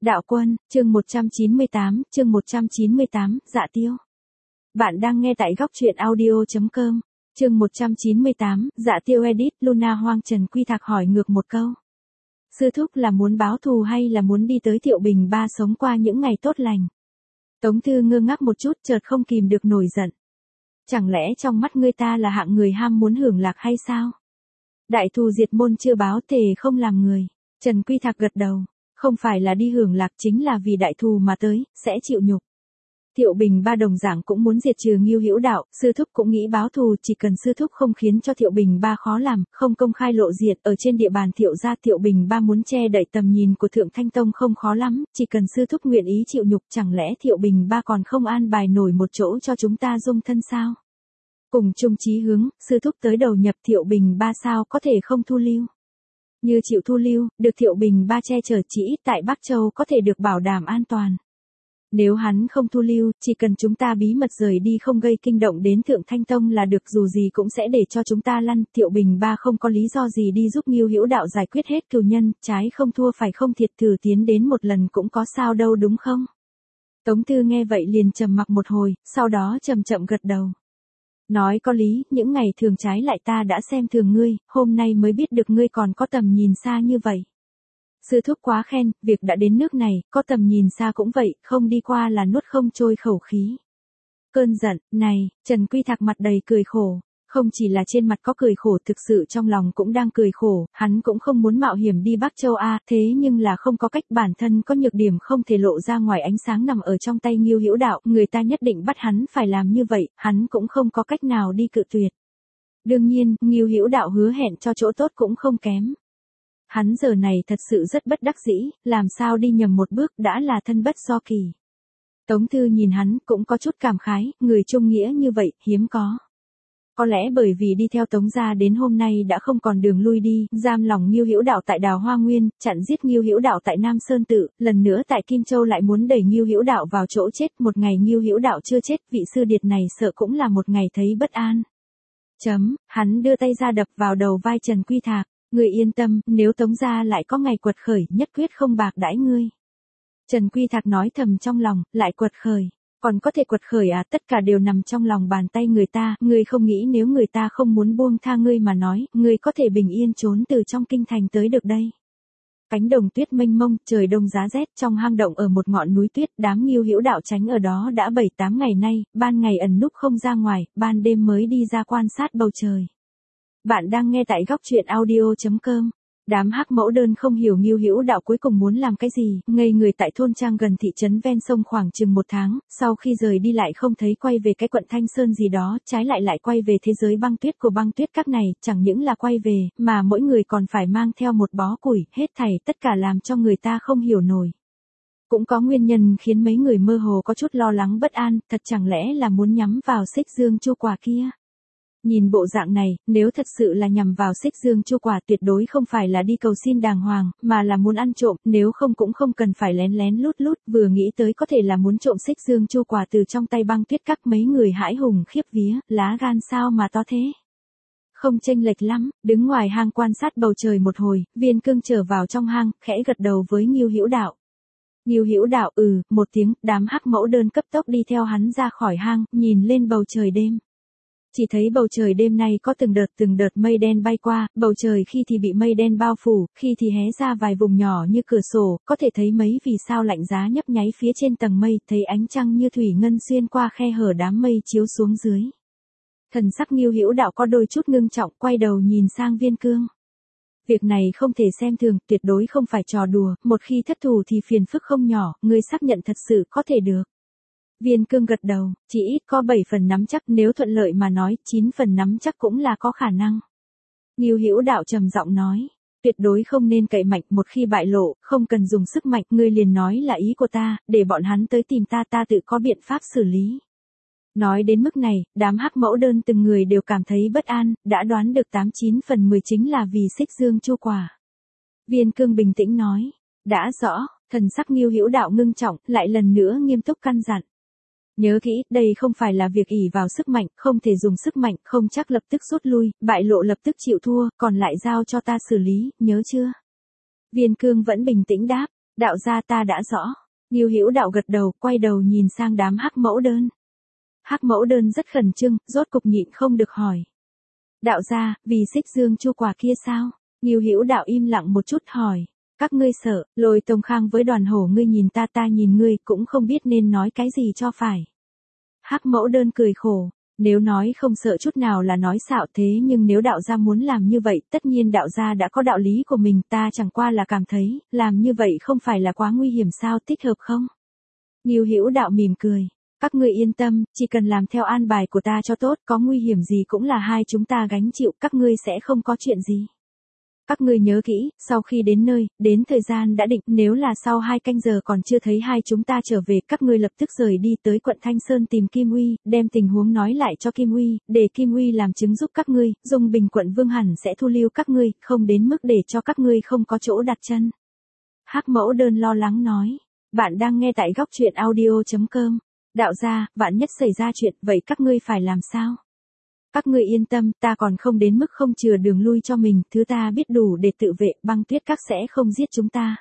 Đạo Quân, chương 198, Dạ Tiêu. Bạn đang nghe tại góc truyện audio.com. Chương 198, Dạ Tiêu edit. Luna Hoang Trần Quy Thạc hỏi ngược một câu. Sư thúc là muốn báo thù hay là muốn đi tới Thiệu Bình Ba sống qua những ngày tốt lành? Tống Thư ngơ ngác một chút, chợt không kìm được nổi giận. Chẳng lẽ trong mắt ngươi ta là hạng người ham muốn hưởng lạc hay sao? Đại thù diệt môn chưa báo, thề không làm người. Trần Quy Thạc gật đầu. Không phải là đi hưởng lạc, chính là vì đại thù mà tới, sẽ chịu nhục. Thiệu Bình Ba đồng dạng cũng muốn diệt trừ Ngưu Hữu Đạo, sư thúc cũng nghĩ báo thù, chỉ cần sư thúc không khiến cho Thiệu Bình Ba khó làm, không công khai lộ diệt ở trên địa bàn Thiệu gia. Thiệu Bình Ba muốn che đậy tầm nhìn của Thượng Thanh Tông không khó lắm, chỉ cần sư thúc nguyện ý chịu nhục, chẳng lẽ Thiệu Bình Ba còn không an bài nổi một chỗ cho chúng ta dung thân sao? Cùng chung chí hướng, sư thúc tới đầu nhập Thiệu Bình Ba sao có thể không thu lưu? Như chịu thu lưu, được Thiệu Bình Ba che chở, chỉ ít tại Bắc Châu có thể được bảo đảm an toàn. Nếu hắn không thu lưu, chỉ cần chúng ta bí mật rời đi không gây kinh động đến Thượng Thanh Tông là được, dù gì cũng sẽ để cho chúng ta lăn. Thiệu Bình Ba không có lý do gì đi giúp Ngưu Hữu Đạo giải quyết hết cừu nhân, trái không thua phải không thiệt, thử tiến đến một lần cũng có sao đâu đúng không? Tống Thư nghe vậy liền trầm mặc một hồi, sau đó chậm chậm gật đầu. Nói có lý, những ngày thường trái lại ta đã xem thường ngươi, hôm nay mới biết được ngươi còn có tầm nhìn xa như vậy. Sư thúc quá khen, việc đã đến nước này, có tầm nhìn xa cũng vậy, không đi qua là nuốt không trôi khẩu khí. Cơn giận, này, Trần Quy Thạc mặt đầy cười khổ. Không chỉ là trên mặt có cười khổ, thực sự trong lòng cũng đang cười khổ, hắn cũng không muốn mạo hiểm đi Bắc Châu a, thế nhưng là không có cách, bản thân có nhược điểm không thể lộ ra ngoài ánh sáng nằm ở trong tay Ngưu Hữu Đạo, người ta nhất định bắt hắn phải làm như vậy, hắn cũng không có cách nào đi cự tuyệt. Đương nhiên, Ngưu Hữu Đạo hứa hẹn cho chỗ tốt cũng không kém. Hắn giờ này thật sự rất bất đắc dĩ, làm sao đi nhầm một bước đã là thân bất do kỳ. Tống Thư nhìn hắn cũng có chút cảm khái, người trung nghĩa như vậy, hiếm có. Có lẽ bởi vì đi theo Tống gia đến hôm nay đã không còn đường lui đi, giam lòng Ngưu Hữu Đạo tại Đào Hoa Nguyên, chặn giết Ngưu Hữu Đạo tại Nam Sơn Tự, lần nữa tại Kim Châu lại muốn đẩy Ngưu Hữu Đạo vào chỗ chết, một ngày Ngưu Hữu Đạo chưa chết, vị sư điệt này sợ cũng là một ngày thấy bất an. Hắn đưa tay ra đập vào đầu vai Trần Quy Thạc, ngươi yên tâm, nếu Tống gia lại có ngày quật khởi, nhất quyết không bạc đãi ngươi. Trần Quy Thạc nói thầm trong lòng, lại quật khởi. Còn có thể quật khởi à, tất cả đều nằm trong lòng bàn tay người ta, ngươi không nghĩ nếu người ta không muốn buông tha ngươi mà nói, ngươi có thể bình yên trốn từ trong kinh thành tới được đây. Cánh đồng tuyết mênh mông, trời đông giá rét, trong hang động ở một ngọn núi tuyết, đám Ngưu Hữu Đạo tránh ở đó đã 7-8 ngày nay, ban ngày ẩn núp không ra ngoài, ban đêm mới đi ra quan sát bầu trời. Bạn đang nghe tại góc truyện audio.com. Đám hắc mẫu đơn không hiểu Ngưu Hữu Đạo cuối cùng muốn làm cái gì, ngây người tại thôn trang gần thị trấn ven sông khoảng chừng 1 tháng, sau khi rời đi lại không thấy quay về cái quận Thanh Sơn gì đó, trái lại quay về thế giới băng tuyết của băng tuyết các này, chẳng những là quay về, mà mỗi người còn phải mang theo một bó củi, hết thảy tất cả làm cho người ta không hiểu nổi. Cũng có nguyên nhân khiến mấy người mơ hồ có chút lo lắng bất an, thật chẳng lẽ là muốn nhắm vào Xích Dương Chu Quả kia. Nhìn bộ dạng này, nếu thật sự là nhằm vào Xích Dương Chu Quả tuyệt đối không phải là đi cầu xin đàng hoàng, mà là muốn ăn trộm, nếu không cũng không cần phải lén lén lút lút, vừa nghĩ tới có thể là muốn trộm Xích Dương Chu Quả từ trong tay băng tuyết các, mấy người hãi hùng khiếp vía, lá gan sao mà to thế. Không chênh lệch lắm, đứng ngoài hang quan sát bầu trời một hồi, Viên Cương trở vào trong hang, khẽ gật đầu với Ngưu Hữu Đạo. Ngưu Hữu Đạo một tiếng, đám hắc mẫu đơn cấp tốc đi theo hắn ra khỏi hang, nhìn lên bầu trời đêm. Chỉ thấy bầu trời đêm nay có từng đợt mây đen bay qua, bầu trời khi thì bị mây đen bao phủ, khi thì hé ra vài vùng nhỏ như cửa sổ, có thể thấy mấy vì sao lạnh giá nhấp nháy phía trên tầng mây, thấy ánh trăng như thủy ngân xuyên qua khe hở đám mây chiếu xuống dưới. Thần sắc Ngưu Hữu Đạo có đôi chút ngưng trọng, quay đầu nhìn sang Viên Cương. Việc này không thể xem thường, tuyệt đối không phải trò đùa, một khi thất thủ thì phiền phức không nhỏ, ngươi xác nhận thật sự có thể được. Viên Cương gật đầu, chỉ ít có 7 phần nắm chắc, nếu thuận lợi mà nói, 9 phần nắm chắc cũng là có khả năng. Ngưu Hữu Đạo trầm giọng nói, tuyệt đối không nên cậy mạnh, một khi bại lộ, không cần dùng sức mạnh, ngươi liền nói là ý của ta, để bọn hắn tới tìm ta, ta tự có biện pháp xử lý. Nói đến mức này, đám hắc mẫu đơn từng người đều cảm thấy bất an, đã đoán được 8-9 phần 10 chính là vì Xích Dương Chu Quả. Viên Cương bình tĩnh nói, đã rõ, thần sắc Ngưu Hữu Đạo ngưng trọng, lại lần nữa nghiêm túc căn dặn. Nhớ kỹ, đây không phải là việc ỷ vào sức mạnh, không thể dùng sức mạnh, không chắc lập tức rút lui, bại lộ lập tức chịu thua, còn lại giao cho ta xử lý, nhớ chưa? Viên Cương vẫn bình tĩnh đáp, Đạo gia ta đã rõ. Ngưu Hữu Đạo gật đầu, quay đầu nhìn sang đám Hắc Mẫu Đơn. Hắc Mẫu Đơn rất khẩn trương, rốt cục nhịn không được hỏi. Đạo gia, vì Xích Dương Chu quả kia sao? Ngưu Hữu Đạo im lặng một chút hỏi. Các ngươi sợ, Lôi Tông Khang với Đoàn Hổ ngươi nhìn ta nhìn ngươi, cũng không biết nên nói cái gì cho phải. Hắc Mẫu Đơn cười khổ. Nếu nói không sợ chút nào là nói xạo, thế nhưng nếu đạo gia muốn làm như vậy, tất nhiên đạo gia đã có đạo lý của mình, ta chẳng qua là cảm thấy, làm như vậy không phải là quá nguy hiểm sao, thích hợp không? Ngưu Hữu Đạo mỉm cười. Các ngươi yên tâm, chỉ cần làm theo an bài của ta cho tốt, có nguy hiểm gì cũng là hai chúng ta gánh chịu, các ngươi sẽ không có chuyện gì. Các ngươi nhớ kỹ, sau khi đến nơi, đến thời gian đã định, nếu là sau 2 canh giờ còn chưa thấy hai chúng ta trở về, các ngươi lập tức rời đi tới quận Thanh Sơn tìm Kim Uy, đem tình huống nói lại cho Kim Uy, để Kim Uy làm chứng giúp các ngươi, Dung Bình quận Vương hẳn sẽ thu lưu các ngươi, không đến mức để cho các ngươi không có chỗ đặt chân. Hắc Mẫu Đơn lo lắng nói. Bạn đang nghe tại góc truyện audio.com. Đạo gia, vạn nhất xảy ra chuyện, vậy các ngươi phải làm sao? Các ngươi yên tâm, ta còn không đến mức không chừa đường lui cho mình, thứ ta biết đủ để tự vệ, Băng Tuyết Các sẽ không giết chúng ta.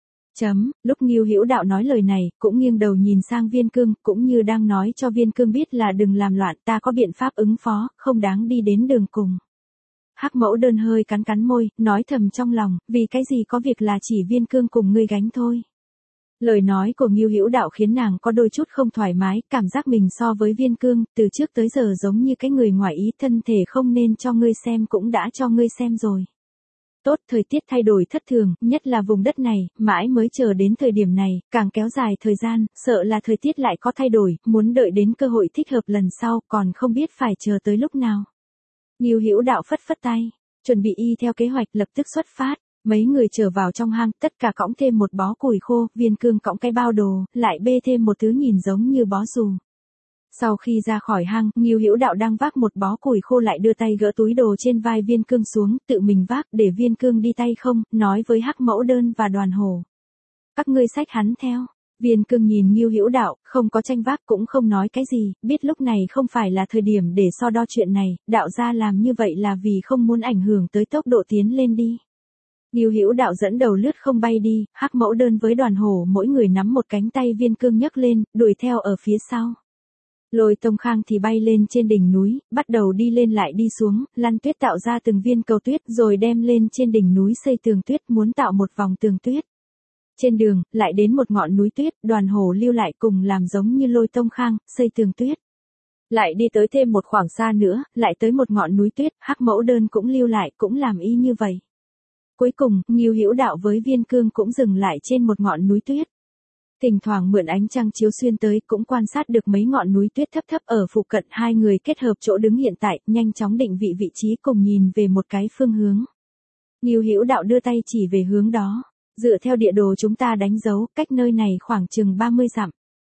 Lúc Ngưu Hữu Đạo nói lời này, cũng nghiêng đầu nhìn sang Viên Cương, cũng như đang nói cho Viên Cương biết là đừng làm loạn, ta có biện pháp ứng phó, không đáng đi đến đường cùng. Hắc Mẫu Đơn hơi cắn cắn môi, nói thầm trong lòng, vì cái gì có việc là chỉ Viên Cương cùng ngươi gánh thôi. Lời nói của Ngưu Hữu Đạo khiến nàng có đôi chút không thoải mái, cảm giác mình so với Viên Cương, từ trước tới giờ giống như cái người ngoài ý, thân thể không nên cho ngươi xem cũng đã cho ngươi xem rồi. Tốt, thời tiết thay đổi thất thường, nhất là vùng đất này, mãi mới chờ đến thời điểm này, càng kéo dài thời gian, sợ là thời tiết lại có thay đổi, muốn đợi đến cơ hội thích hợp lần sau, còn không biết phải chờ tới lúc nào. Ngưu Hữu Đạo phất phất tay, chuẩn bị y theo kế hoạch lập tức xuất phát. Mấy người trở vào trong hang, tất cả cõng thêm một bó củi khô, Viên Cương cõng cái bao đồ, lại bê thêm một thứ nhìn giống như bó dù. Sau khi ra khỏi hang, Ngưu Hữu Đạo đang vác một bó củi khô lại đưa tay gỡ túi đồ trên vai Viên Cương xuống, tự mình vác để Viên Cương đi tay không, nói với Hắc Mẫu Đơn và Đoàn Hổ. Các ngươi xách hắn theo. Viên Cương nhìn Ngưu Hữu Đạo, không có tranh vác cũng không nói cái gì, biết lúc này không phải là thời điểm để so đo chuyện này, đạo gia làm như vậy là vì không muốn ảnh hưởng tới tốc độ tiến lên đi. Ngưu Hữu Đạo dẫn đầu lướt không bay đi, Hắc Mẫu Đơn với Đoàn Hổ mỗi người nắm một cánh tay Viên Cương nhấc lên, đuổi theo ở phía sau. Lôi Tông Khang thì bay lên trên đỉnh núi, bắt đầu đi lên lại đi xuống, lăn tuyết tạo ra từng viên cầu tuyết rồi đem lên trên đỉnh núi xây tường tuyết, muốn tạo một vòng tường tuyết. Trên đường, lại đến một ngọn núi tuyết, Đoàn Hổ lưu lại cùng làm giống như Lôi Tông Khang, xây tường tuyết. Lại đi tới thêm một khoảng xa nữa, lại tới một ngọn núi tuyết, Hắc Mẫu Đơn cũng lưu lại, cũng làm y như vậy. Cuối cùng, Ngưu Hữu Đạo với Viên Cương cũng dừng lại trên một ngọn núi tuyết. Thỉnh thoảng mượn ánh trăng chiếu xuyên tới, cũng quan sát được mấy ngọn núi tuyết thấp thấp ở phụ cận, hai người kết hợp chỗ đứng hiện tại, nhanh chóng định vị trí cùng nhìn về một cái phương hướng. Ngưu Hữu Đạo đưa tay chỉ về hướng đó. Dựa theo địa đồ chúng ta đánh dấu, cách nơi này khoảng chừng 30 dặm.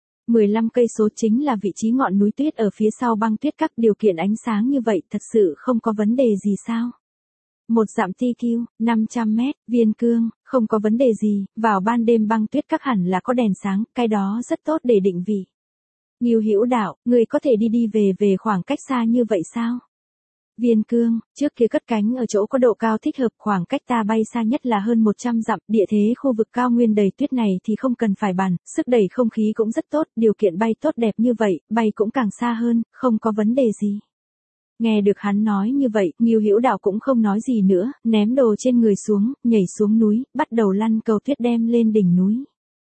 15 cây số chính là vị trí ngọn núi tuyết ở phía sau Băng Tuyết Các, điều kiện ánh sáng như vậy thật sự không có vấn đề gì sao? 1 dặm TQ, 500 mét, Viên Cương, không có vấn đề gì, vào ban đêm Băng Tuyết Các hẳn là có đèn sáng, cái đó rất tốt để định vị. Ngưu Hữu Đạo, người có thể đi về khoảng cách xa như vậy sao? Viên Cương, trước kia cất cánh ở chỗ có độ cao thích hợp, khoảng cách ta bay xa nhất là hơn 100 dặm, địa thế khu vực cao nguyên đầy tuyết này thì không cần phải bàn, sức đẩy không khí cũng rất tốt, điều kiện bay tốt đẹp như vậy, bay cũng càng xa hơn, không có vấn đề gì. Nghe được hắn nói như vậy, Ngưu Hữu Đạo cũng không nói gì nữa, ném đồ trên người xuống, nhảy xuống núi, bắt đầu lăn cầu tuyết đem lên đỉnh núi.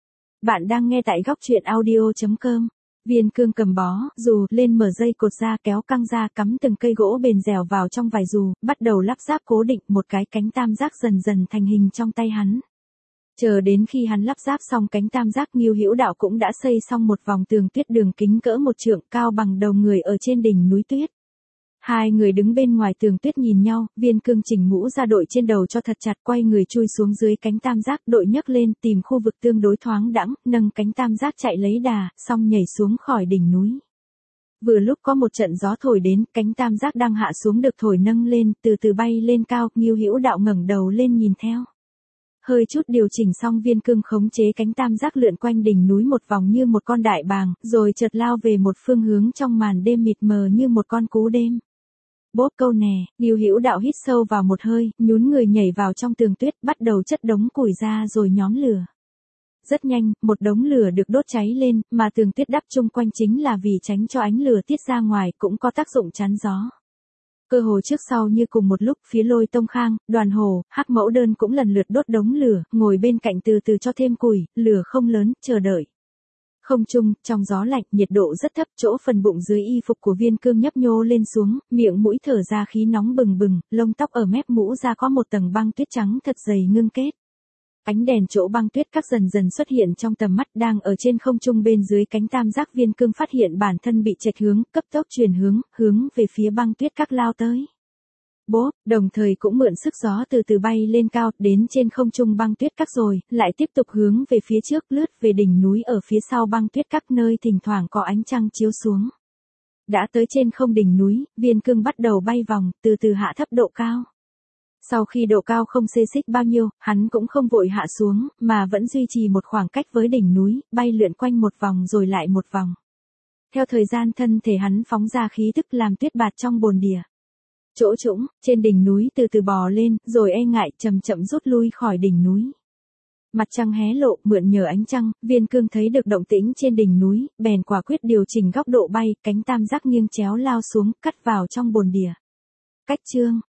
Bạn đang nghe tại góc truyện audio.com. Viên Cương cầm bó dù lên, mở dây cột ra, kéo căng ra, cắm từng cây gỗ bền dẻo vào trong vải dù, bắt đầu lắp ráp cố định, một cái cánh tam giác dần dần thành hình trong tay hắn. Chờ đến khi hắn lắp ráp xong cánh tam giác, Ngưu Hữu Đạo cũng đã xây xong một vòng tường tuyết đường kính cỡ 1 trượng, cao bằng đầu người ở trên đỉnh núi tuyết. Hai người đứng bên ngoài tường tuyết nhìn nhau, Viên Cương chỉnh mũ ra đội trên đầu cho thật chặt, quay người chui xuống dưới cánh tam giác, đội nhấc lên, tìm khu vực tương đối thoáng đãng, nâng cánh tam giác chạy lấy đà, xong nhảy xuống khỏi đỉnh núi. Vừa lúc có một trận gió thổi đến, cánh tam giác đang hạ xuống được thổi nâng lên, từ từ bay lên cao, Ngưu Hữu Đạo ngẩng đầu lên nhìn theo. Hơi chút điều chỉnh xong, Viên Cương khống chế cánh tam giác lượn quanh đỉnh núi một vòng như một con đại bàng, rồi chợt lao về một phương hướng trong màn đêm mịt mờ như một con cú đêm. Bốp câu nè, Ngưu Hữu Đạo hít sâu vào một hơi, nhún người nhảy vào trong tường tuyết, bắt đầu chất đống củi ra rồi nhóm lửa. Rất nhanh, một đống lửa được đốt cháy lên, mà tường tuyết đắp chung quanh chính là vì tránh cho ánh lửa tiết ra ngoài cũng có tác dụng chắn gió. Cơ hồ trước sau như cùng một lúc, phía Lôi Tông Khang, Đoàn Hồ, Hắc Mẫu Đơn cũng lần lượt đốt đống lửa, ngồi bên cạnh từ từ cho thêm củi, lửa không lớn, chờ đợi. Không trung, trong gió lạnh, nhiệt độ rất thấp, chỗ phần bụng dưới y phục của Viên Cương nhấp nhô lên xuống, miệng mũi thở ra khí nóng bừng bừng, lông tóc ở mép mũ ra có một tầng băng tuyết trắng thật dày ngưng kết. Ánh đèn chỗ băng tuyết các dần dần xuất hiện trong tầm mắt, đang ở trên không trung bên dưới cánh tam giác. Viên Cương phát hiện bản thân bị chệch hướng, cấp tốc chuyển hướng về phía băng tuyết các lao tới. Bốp, đồng thời cũng mượn sức gió từ từ bay lên cao, đến trên không trung băng tuyết các rồi, lại tiếp tục hướng về phía trước, lướt về đỉnh núi ở phía sau băng tuyết các, nơi thỉnh thoảng có ánh trăng chiếu xuống. Đã tới trên không đỉnh núi, Viên Cương bắt đầu bay vòng, từ từ hạ thấp độ cao. Sau khi độ cao không xê xích bao nhiêu, hắn cũng không vội hạ xuống, mà vẫn duy trì một khoảng cách với đỉnh núi, bay lượn quanh một vòng rồi lại một vòng. Theo thời gian, thân thể hắn phóng ra khí tức làm tuyết bạt trong bồn địa. Chỗ trũng, trên đỉnh núi từ từ bò lên, rồi e ngại chậm chậm rút lui khỏi đỉnh núi. Mặt trăng hé lộ, mượn nhờ ánh trăng, Viên Cương thấy được động tĩnh trên đỉnh núi, bèn quả quyết điều chỉnh góc độ bay, cánh tam giác nghiêng chéo lao xuống, cắt vào trong bồn địa. Cách chương